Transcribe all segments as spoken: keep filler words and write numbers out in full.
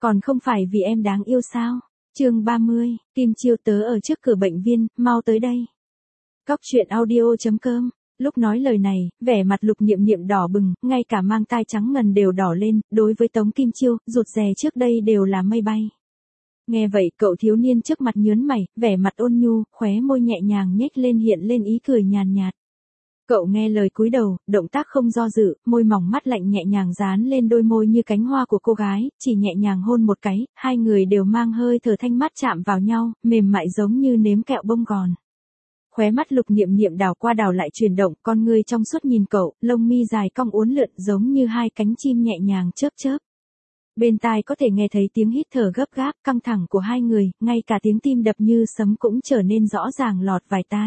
Còn không phải vì em đáng yêu sao? Chương ba mươi, Kim Chiêu tớ ở trước cửa bệnh viên, mau tới đây. Cóc truyện audio chấm com. Lúc nói lời này, vẻ mặt Lục Niệm Niệm đỏ bừng, ngay cả mang tai trắng ngần đều đỏ lên, đối với Tống Kim Chiêu, rụt rè trước đây đều là mây bay. Nghe vậy, cậu thiếu niên trước mặt nhớn mày, vẻ mặt ôn nhu, khóe môi nhẹ nhàng nhếch lên hiện lên ý cười nhàn nhạt. Cậu nghe lời cúi đầu, động tác không do dự, môi mỏng mắt lạnh nhẹ nhàng dán lên đôi môi như cánh hoa của cô gái, chỉ nhẹ nhàng hôn một cái, hai người đều mang hơi thở thanh mát chạm vào nhau, mềm mại giống như nếm kẹo bông gòn. Khóe mắt Lục Niệm Niệm đảo qua đảo lại chuyển động, con ngươi trong suốt nhìn cậu, lông mi dài cong uốn lượn giống như hai cánh chim nhẹ nhàng chớp chớp. Bên tai có thể nghe thấy tiếng hít thở gấp gáp, căng thẳng của hai người, ngay cả tiếng tim đập như sấm cũng trở nên rõ ràng lọt vài tai.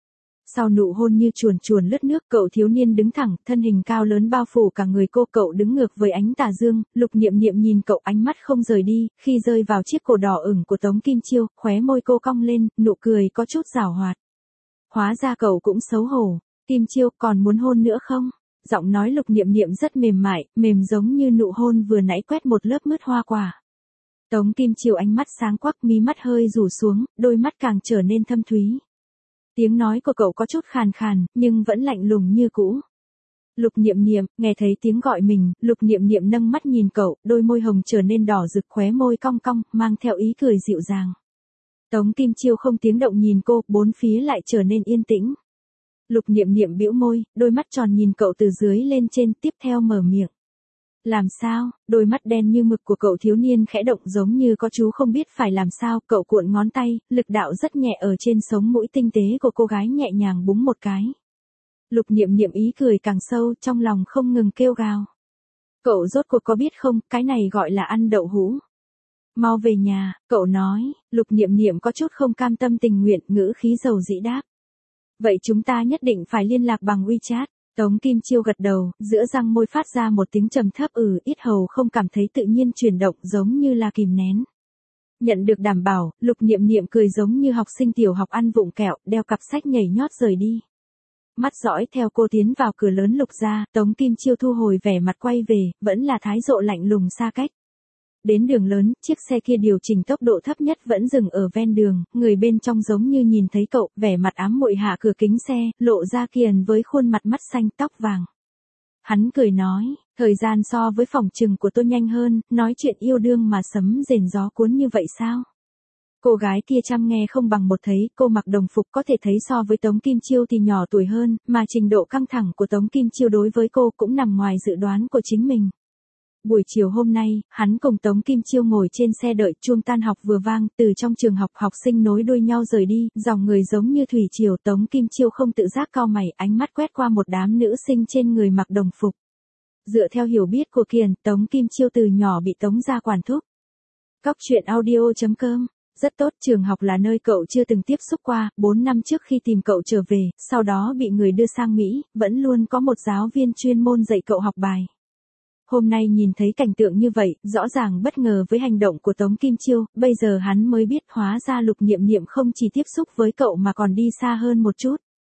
Sau nụ hôn như chuồn chuồn lướt nước, cậu thiếu niên đứng thẳng, thân hình cao lớn bao phủ cả người cô, cậu đứng ngược với ánh tà dương, Lục Niệm Niệm nhìn cậu ánh mắt không rời đi, khi rơi vào chiếc cổ đỏ ửng của Tống Kim Chiêu, khóe môi cô cong lên, nụ cười có chút giảo hoạt. Hóa ra cậu cũng xấu hổ. Kim Chiêu, còn muốn hôn nữa không? Giọng nói Lục Niệm Niệm rất mềm mại, mềm giống như nụ hôn vừa nãy quét một lớp mứt hoa quả. Tống Kim Chiêu ánh mắt sáng quắc, mí mắt hơi rủ xuống, đôi mắt càng trở nên thâm thúy. Tiếng nói của cậu có chút khàn khàn, nhưng vẫn lạnh lùng như cũ. Lục Niệm Niệm, nghe thấy tiếng gọi mình, Lục Niệm Niệm nâng mắt nhìn cậu, đôi môi hồng trở nên đỏ rực, khóe môi cong cong, mang theo ý cười dịu dàng. Tống Kim Chiêu không tiếng động nhìn cô, bốn phía lại trở nên yên tĩnh. Lục Niệm Niệm bĩu môi, đôi mắt tròn nhìn cậu từ dưới lên trên, tiếp theo mở miệng. Làm sao? Đôi mắt đen như mực của cậu thiếu niên khẽ động giống như có chú không biết phải làm sao, cậu cuộn ngón tay, lực đạo rất nhẹ ở trên sống mũi tinh tế của cô gái nhẹ nhàng búng một cái. Lục Niệm Niệm ý cười càng sâu, trong lòng không ngừng kêu gào. Cậu rốt cuộc có biết không, cái này gọi là ăn đậu hũ. Mau về nhà, cậu nói. Lục Niệm Niệm có chút không cam tâm tình nguyện, ngữ khí dầu dĩ đáp. Vậy chúng ta nhất định phải liên lạc bằng WeChat. Tống Kim Chiêu gật đầu, giữa răng môi phát ra một tiếng trầm thấp ừ, ít hầu không cảm thấy tự nhiên chuyển động giống như là kìm nén. Nhận được đảm bảo, Lục Niệm Niệm cười giống như học sinh tiểu học ăn vụng kẹo, đeo cặp sách nhảy nhót rời đi. Mắt dõi theo cô tiến vào cửa lớn Lục gia, Tống Kim Chiêu thu hồi vẻ mặt quay về, vẫn là thái độ lạnh lùng xa cách. Đến đường lớn, chiếc xe kia điều chỉnh tốc độ thấp nhất vẫn dừng ở ven đường, người bên trong giống như nhìn thấy cậu, vẻ mặt ám muội hạ cửa kính xe, lộ ra kiền với khuôn mặt mắt xanh tóc vàng. Hắn cười nói, thời gian so với phòng trừng của tôi nhanh hơn, nói chuyện yêu đương mà sấm rền gió cuốn như vậy sao? Cô gái kia chăm nghe không bằng một thấy, cô mặc đồng phục có thể thấy so với Tống Kim Chiêu thì nhỏ tuổi hơn, mà trình độ căng thẳng của Tống Kim Chiêu đối với cô cũng nằm ngoài dự đoán của chính mình. Buổi chiều hôm nay, hắn cùng Tống Kim Chiêu ngồi trên xe đợi, chuông tan học vừa vang, từ trong trường học học sinh nối đuôi nhau rời đi, dòng người giống như thủy triều. Tống Kim Chiêu không tự giác cau mày, ánh mắt quét qua một đám nữ sinh trên người mặc đồng phục. Dựa theo hiểu biết của Kiền, Tống Kim Chiêu từ nhỏ bị Tống gia quản thúc. Cóc truyện audio chấm com. Rất tốt, trường học là nơi cậu chưa từng tiếp xúc qua, bốn năm trước khi tìm cậu trở về, sau đó bị người đưa sang Mỹ, vẫn luôn có một giáo viên chuyên môn dạy cậu học bài. Hôm nay nhìn thấy cảnh tượng như vậy, rõ ràng bất ngờ với hành động của Tống Kim Chiêu, bây giờ hắn mới biết hóa ra Lục Niệm Niệm không chỉ tiếp xúc với cậu mà còn đi xa hơn một chút.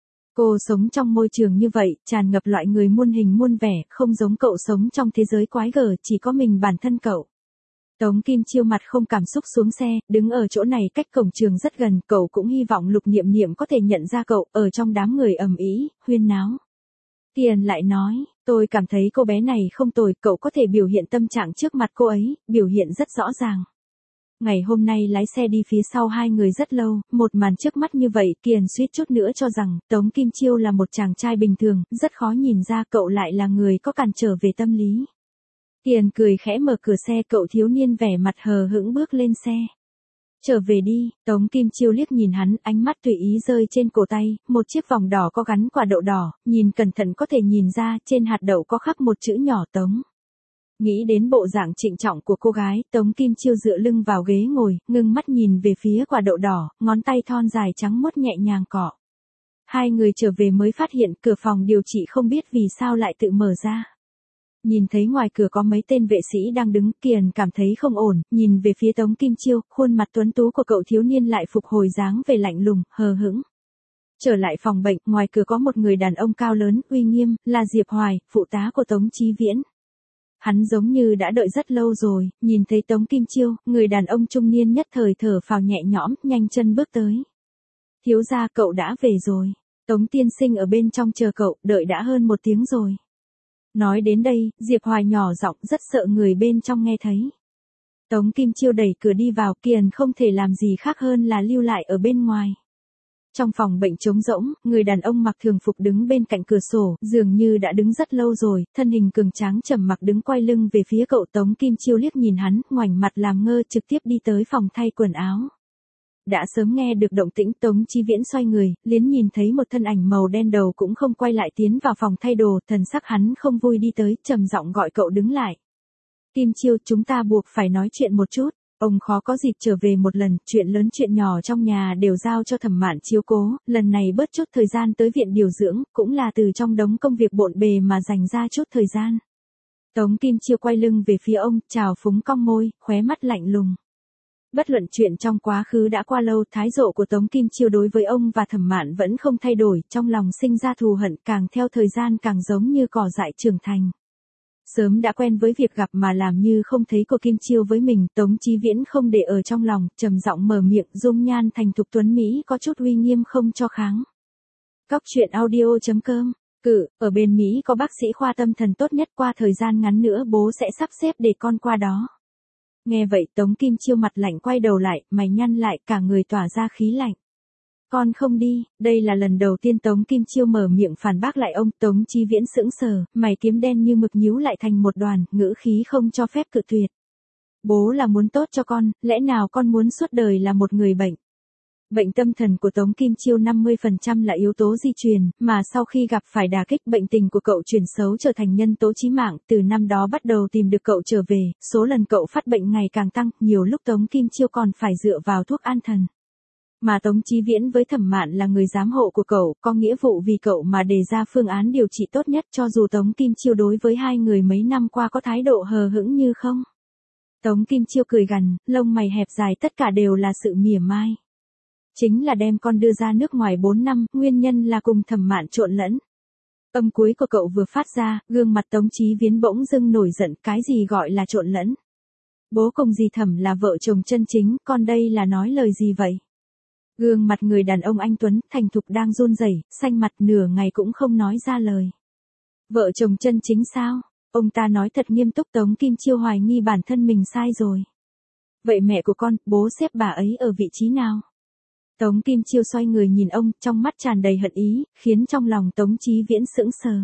Cô sống trong môi trường như vậy, tràn ngập loại người muôn hình muôn vẻ, không giống cậu sống trong thế giới quái gở, chỉ có mình bản thân cậu. Tống Kim Chiêu mặt không cảm xúc xuống xe, đứng ở chỗ này cách cổng trường rất gần, cậu cũng hy vọng Lục Niệm Niệm có thể nhận ra cậu, ở trong đám người ầm ĩ, huyên náo. Kiền lại nói, tôi cảm thấy cô bé này không tồi, cậu có thể biểu hiện tâm trạng trước mặt cô ấy, biểu hiện rất rõ ràng. Ngày hôm nay lái xe đi phía sau hai người rất lâu, một màn trước mắt như vậy, Kiền suýt chút nữa cho rằng, Tống Kim Chiêu là một chàng trai bình thường, rất khó nhìn ra cậu lại là người có cản trở về tâm lý. Kiền cười khẽ mở cửa xe, cậu thiếu niên vẻ mặt hờ hững bước lên xe. Trở về đi, Tống Kim Chiêu liếc nhìn hắn, ánh mắt tùy ý rơi trên cổ tay, một chiếc vòng đỏ có gắn quả đậu đỏ, nhìn cẩn thận có thể nhìn ra, trên hạt đậu có khắc một chữ nhỏ Tống. Nghĩ đến bộ dạng trịnh trọng của cô gái, Tống Kim Chiêu dựa lưng vào ghế ngồi, ngưng mắt nhìn về phía quả đậu đỏ, ngón tay thon dài trắng muốt nhẹ nhàng cọ. Hai người trở về mới phát hiện cửa phòng điều trị không biết vì sao lại tự mở ra. Nhìn thấy ngoài cửa có mấy tên vệ sĩ đang đứng, Kiền cảm thấy không ổn, nhìn về phía Tống Kim Chiêu, khuôn mặt tuấn tú của cậu thiếu niên lại phục hồi dáng về lạnh lùng, hờ hững. Trở lại phòng bệnh, ngoài cửa có một người đàn ông cao lớn, uy nghiêm, là Diệp Hoài, phụ tá của Tống Chí Viễn. Hắn giống như đã đợi rất lâu rồi, nhìn thấy Tống Kim Chiêu, người đàn ông trung niên nhất thời thở phào nhẹ nhõm, nhanh chân bước tới. Thiếu gia, cậu đã về rồi. Tống tiên sinh ở bên trong chờ cậu, đợi đã hơn một tiếng rồi. Nói đến đây, Diệp Hoài nhỏ giọng rất sợ người bên trong nghe thấy. Tống Kim Chiêu đẩy cửa đi vào, Kiền không thể làm gì khác hơn là lưu lại ở bên ngoài. Trong phòng bệnh trống rỗng, người đàn ông mặc thường phục đứng bên cạnh cửa sổ, dường như đã đứng rất lâu rồi, thân hình cường tráng trầm mặc đứng quay lưng về phía cậu. Tống Kim Chiêu liếc nhìn hắn, ngoảnh mặt làm ngơ, trực tiếp đi tới phòng thay quần áo. Đã sớm nghe được động tĩnh, Tống Chí Viễn xoay người, liếc nhìn thấy một thân ảnh màu đen đầu cũng không quay lại tiến vào phòng thay đồ, thần sắc hắn không vui đi tới, trầm giọng gọi cậu đứng lại. Kim Chiêu, chúng ta buộc phải nói chuyện một chút. Ông khó có dịp trở về một lần, chuyện lớn chuyện nhỏ trong nhà đều giao cho Thẩm Mạn chiếu cố, lần này bớt chút thời gian tới viện điều dưỡng, cũng là từ trong đống công việc bộn bề mà dành ra chút thời gian. Tống Kim Chiêu quay lưng về phía ông, chào phúng cong môi, khóe mắt lạnh lùng. Bất luận chuyện trong quá khứ đã qua lâu, thái độ của Tống Kim Chiêu đối với ông và Thẩm Mạn vẫn không thay đổi, trong lòng sinh ra thù hận, càng theo thời gian càng giống như cỏ dại trưởng thành. Sớm đã quen với việc gặp mà làm như không thấy cô Kim Chiêu với mình, Tống Chí Viễn không để ở trong lòng, trầm giọng mở miệng, dung nhan thành thục tuấn Mỹ có chút uy nghiêm không cho kháng. Cóc truyện audio chấm com, cự, ở bên Mỹ có bác sĩ khoa tâm thần tốt nhất, qua thời gian ngắn nữa bố sẽ sắp xếp để con qua đó. Nghe vậy Tống Kim Chiêu mặt lạnh quay đầu lại, mày nhăn lại, cả người tỏa ra khí lạnh. Con không đi, đây là lần đầu tiên Tống Kim Chiêu mở miệng phản bác lại ông. Tống Chí Viễn sững sờ, mày kiếm đen như mực nhíu lại thành một đoàn, ngữ khí không cho phép cự tuyệt. Bố là muốn tốt cho con, lẽ nào con muốn suốt đời là một người bệnh? Bệnh tâm thần của Tống Kim Chiêu năm mươi phần trăm là yếu tố di truyền, mà sau khi gặp phải đả kích, bệnh tình của cậu chuyển xấu trở thành nhân tố chí mạng, từ năm đó bắt đầu tìm được cậu trở về, số lần cậu phát bệnh ngày càng tăng, nhiều lúc Tống Kim Chiêu còn phải dựa vào thuốc an thần. Mà Tống Chí Viễn với Thẩm Mạn là người giám hộ của cậu, có nghĩa vụ vì cậu mà đề ra phương án điều trị tốt nhất, cho dù Tống Kim Chiêu đối với hai người mấy năm qua có thái độ hờ hững như không. Tống Kim Chiêu cười gằn, lông mày hẹp dài, tất cả đều là sự mỉa mai. Chính là đem con đưa ra nước ngoài bốn năm, nguyên nhân là cùng Thẩm Mạn trộn lẫn. Âm cuối của cậu vừa phát ra, gương mặt Tống Chí Viễn bỗng dưng nổi giận, cái gì gọi là trộn lẫn? Bố cùng dì Thẩm là vợ chồng chân chính, con đây là nói lời gì vậy? Gương mặt người đàn ông anh tuấn, thành thục đang run rẩy, xanh mặt, nửa ngày cũng không nói ra lời. Vợ chồng chân chính sao? Ông ta nói thật nghiêm túc. Tống Kim Chiêu hoài nghi bản thân mình sai rồi. Vậy mẹ của con, bố xếp bà ấy ở vị trí nào? Tống Kim Chiêu xoay người nhìn ông, trong mắt tràn đầy hận ý, khiến trong lòng Tống Chí Viễn sững sờ.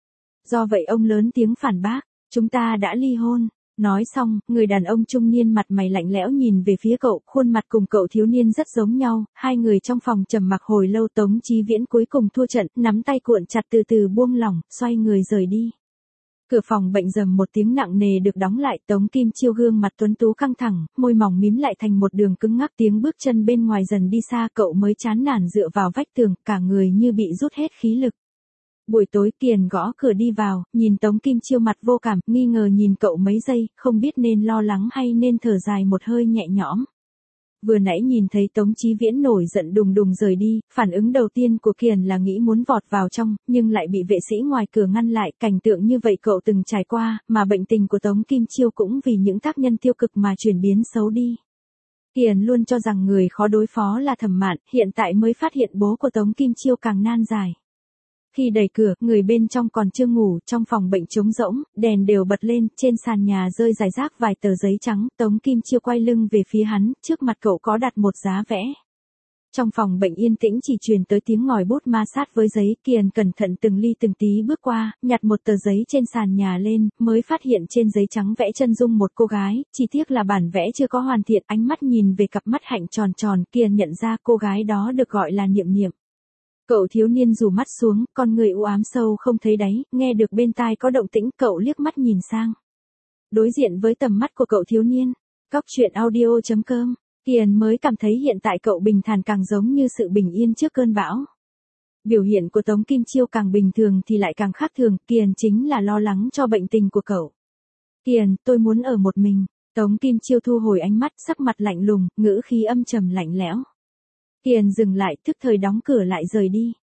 Do vậy ông lớn tiếng phản bác, chúng ta đã ly hôn. Nói xong, người đàn ông trung niên mặt mày lạnh lẽo nhìn về phía cậu, khuôn mặt cùng cậu thiếu niên rất giống nhau, hai người trong phòng trầm mặc hồi lâu. Tống Chí Viễn cuối cùng thua trận, nắm tay cuộn chặt từ từ buông lỏng, xoay người rời đi. Cửa phòng bệnh rầm một tiếng nặng nề được đóng lại, Tống Kim Chiêu gương mặt tuấn tú căng thẳng, môi mỏng mím lại thành một đường cứng ngắc, tiếng bước chân bên ngoài dần đi xa, cậu mới chán nản dựa vào vách tường, cả người như bị rút hết khí lực. Buổi tối Kiền gõ cửa đi vào, nhìn Tống Kim Chiêu mặt vô cảm, nghi ngờ nhìn cậu mấy giây, không biết nên lo lắng hay nên thở dài một hơi nhẹ nhõm. Vừa nãy nhìn thấy Tống Chí Viễn nổi giận đùng đùng rời đi, phản ứng đầu tiên của Kiền là nghĩ muốn vọt vào trong, nhưng lại bị vệ sĩ ngoài cửa ngăn lại. Cảnh tượng như vậy cậu từng trải qua, mà bệnh tình của Tống Kim Chiêu cũng vì những tác nhân tiêu cực mà chuyển biến xấu đi. Kiền luôn cho rằng người khó đối phó là Thẩm Mạn, hiện tại mới phát hiện bố của Tống Kim Chiêu càng nan giải. Khi đẩy cửa, người bên trong còn chưa ngủ, trong phòng bệnh trống rỗng, đèn đều bật lên, trên sàn nhà rơi rải rác vài tờ giấy trắng. Tống Kim Chiêu quay lưng về phía hắn, trước mặt cậu có đặt một giá vẽ. Trong phòng bệnh yên tĩnh chỉ truyền tới tiếng ngòi bút ma sát với giấy. Kiền cẩn thận từng ly từng tí bước qua, nhặt một tờ giấy trên sàn nhà lên, mới phát hiện trên giấy trắng vẽ chân dung một cô gái, chỉ tiếc là bản vẽ chưa có hoàn thiện. Ánh mắt nhìn về cặp mắt hạnh tròn tròn, Kiền nhận ra cô gái đó được gọi là Niệm Niệm. Cậu thiếu niên rủ mắt xuống, con người u ám sâu không thấy đáy, nghe được bên tai có động tĩnh, cậu liếc mắt nhìn sang. Đối diện với tầm mắt của cậu thiếu niên, cóc truyện audio chấm com, Kiền mới cảm thấy hiện tại cậu bình thản càng giống như sự bình yên trước cơn bão. Biểu hiện của Tống Kim Chiêu càng bình thường thì lại càng khác thường, Kiền chính là lo lắng cho bệnh tình của cậu. Kiền, tôi muốn ở một mình. Tống Kim Chiêu thu hồi ánh mắt, sắc mặt lạnh lùng, ngữ khí âm trầm lạnh lẽo. Kiền dừng lại, thức thời đóng cửa lại rời đi.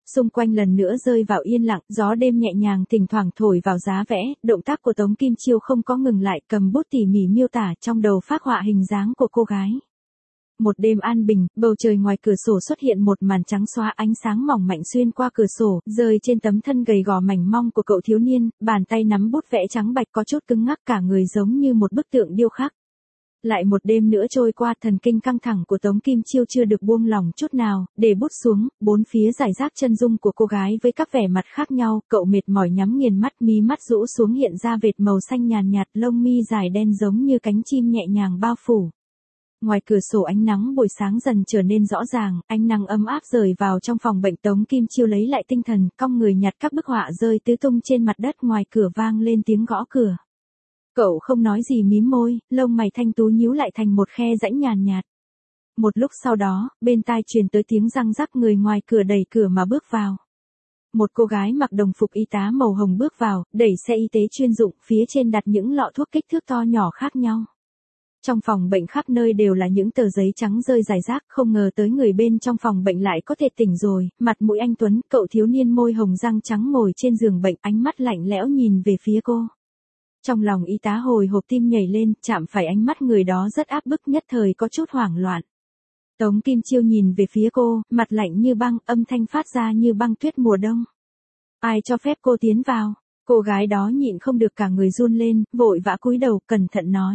Xung quanh lần nữa rơi vào yên lặng, gió đêm nhẹ nhàng thỉnh thoảng thổi vào giá vẽ, động tác của Tống Kim Chiêu không có ngừng lại, cầm bút tỉ mỉ miêu tả trong đầu phác họa hình dáng của cô gái. Một đêm an bình, bầu trời ngoài cửa sổ xuất hiện một màn trắng xóa, ánh sáng mỏng mạnh xuyên qua cửa sổ, rơi trên tấm thân gầy gò mảnh mong của cậu thiếu niên, bàn tay nắm bút vẽ trắng bạch có chút cứng ngắc, cả người giống như một bức tượng điêu khắc. Lại một đêm nữa trôi qua, thần kinh căng thẳng của Tống Kim Chiêu chưa được buông lỏng chút nào, để bút xuống, bốn phía rải rác chân dung của cô gái với các vẻ mặt khác nhau, cậu mệt mỏi nhắm nghiền mắt, mí mắt rũ xuống hiện ra vệt màu xanh nhàn nhạt, lông mi dài đen giống như cánh chim nhẹ nhàng bao phủ. Ngoài cửa sổ ánh nắng buổi sáng dần trở nên rõ ràng, ánh nắng ấm áp rời vào trong phòng bệnh. Tống Kim Chiêu lấy lại tinh thần, cong người nhặt các bức họa rơi tứ tung trên mặt đất, ngoài cửa vang lên tiếng gõ cửa. Cậu không nói gì, mím môi, lông mày thanh tú nhíu lại thành một khe rãnh nhàn nhạt. Một lúc sau đó, bên tai truyền tới tiếng răng rắc, người ngoài cửa đẩy cửa mà bước vào. Một cô gái mặc đồng phục y tá màu hồng bước vào, đẩy xe y tế chuyên dụng, phía trên đặt những lọ thuốc kích thước to nhỏ khác nhau. Trong phòng bệnh khắp nơi đều là những tờ giấy trắng rơi rải rác, không ngờ tới người bên trong phòng bệnh lại có thể tỉnh rồi, mặt mũi anh tuấn, cậu thiếu niên môi hồng răng trắng ngồi trên giường bệnh, ánh mắt lạnh lẽo nhìn về phía cô. Trong lòng y tá hồi hộp, tim nhảy lên, chạm phải ánh mắt người đó rất áp bức, nhất thời có chút hoảng loạn. Tống Kim Chiêu nhìn về phía cô, mặt lạnh như băng, âm thanh phát ra như băng tuyết mùa đông. Ai cho phép cô tiến vào? Cô gái đó nhịn không được cả người run lên, vội vã cúi đầu, cẩn thận nói.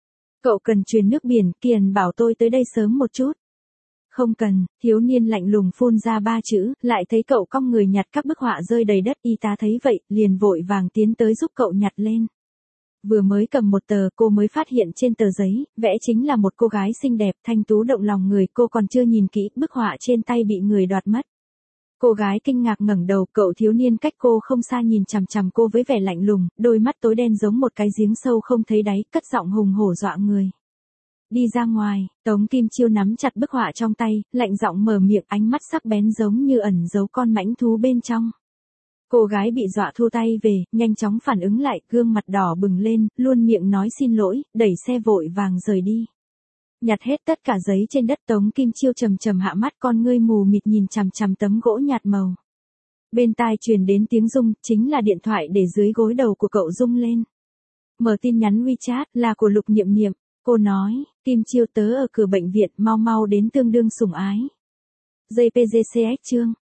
Cậu cần truyền nước biển, Kiền bảo tôi tới đây sớm một chút. Không cần, thiếu niên lạnh lùng phun ra ba chữ, lại thấy cậu cong người nhặt các bức họa rơi đầy đất, y tá thấy vậy, liền vội vàng tiến tới giúp cậu nhặt lên. Vừa mới cầm một tờ, cô mới phát hiện trên tờ giấy, vẽ chính là một cô gái xinh đẹp, thanh tú động lòng người, cô còn chưa nhìn kỹ, bức họa trên tay bị người đoạt mất. Cô gái kinh ngạc ngẩng đầu, cậu thiếu niên cách cô không xa nhìn chằm chằm cô với vẻ lạnh lùng, đôi mắt tối đen giống một cái giếng sâu không thấy đáy, cất giọng hùng hổ dọa người. Đi ra ngoài. Tống Kim Chiêu nắm chặt bức họa trong tay, lạnh giọng mở miệng, ánh mắt sắc bén giống như ẩn giấu con mãnh thú bên trong. Cô gái bị dọa thu tay về, nhanh chóng phản ứng lại, gương mặt đỏ bừng lên, luôn miệng nói xin lỗi, đẩy xe vội vàng rời đi. Nhặt hết tất cả giấy trên đất, Tống Kim Chiêu trầm trầm hạ mắt, con ngươi mù mịt nhìn chằm chằm tấm gỗ nhạt màu. Bên tai truyền đến tiếng rung, chính là điện thoại để dưới gối đầu của cậu rung lên. Mở tin nhắn WeChat, là của Lục Niệm Niệm. Cô nói, Kim Chiêu tớ ở cửa bệnh viện, mau mau đến, tương đương sủng ái. giê pê giê xê ích chương.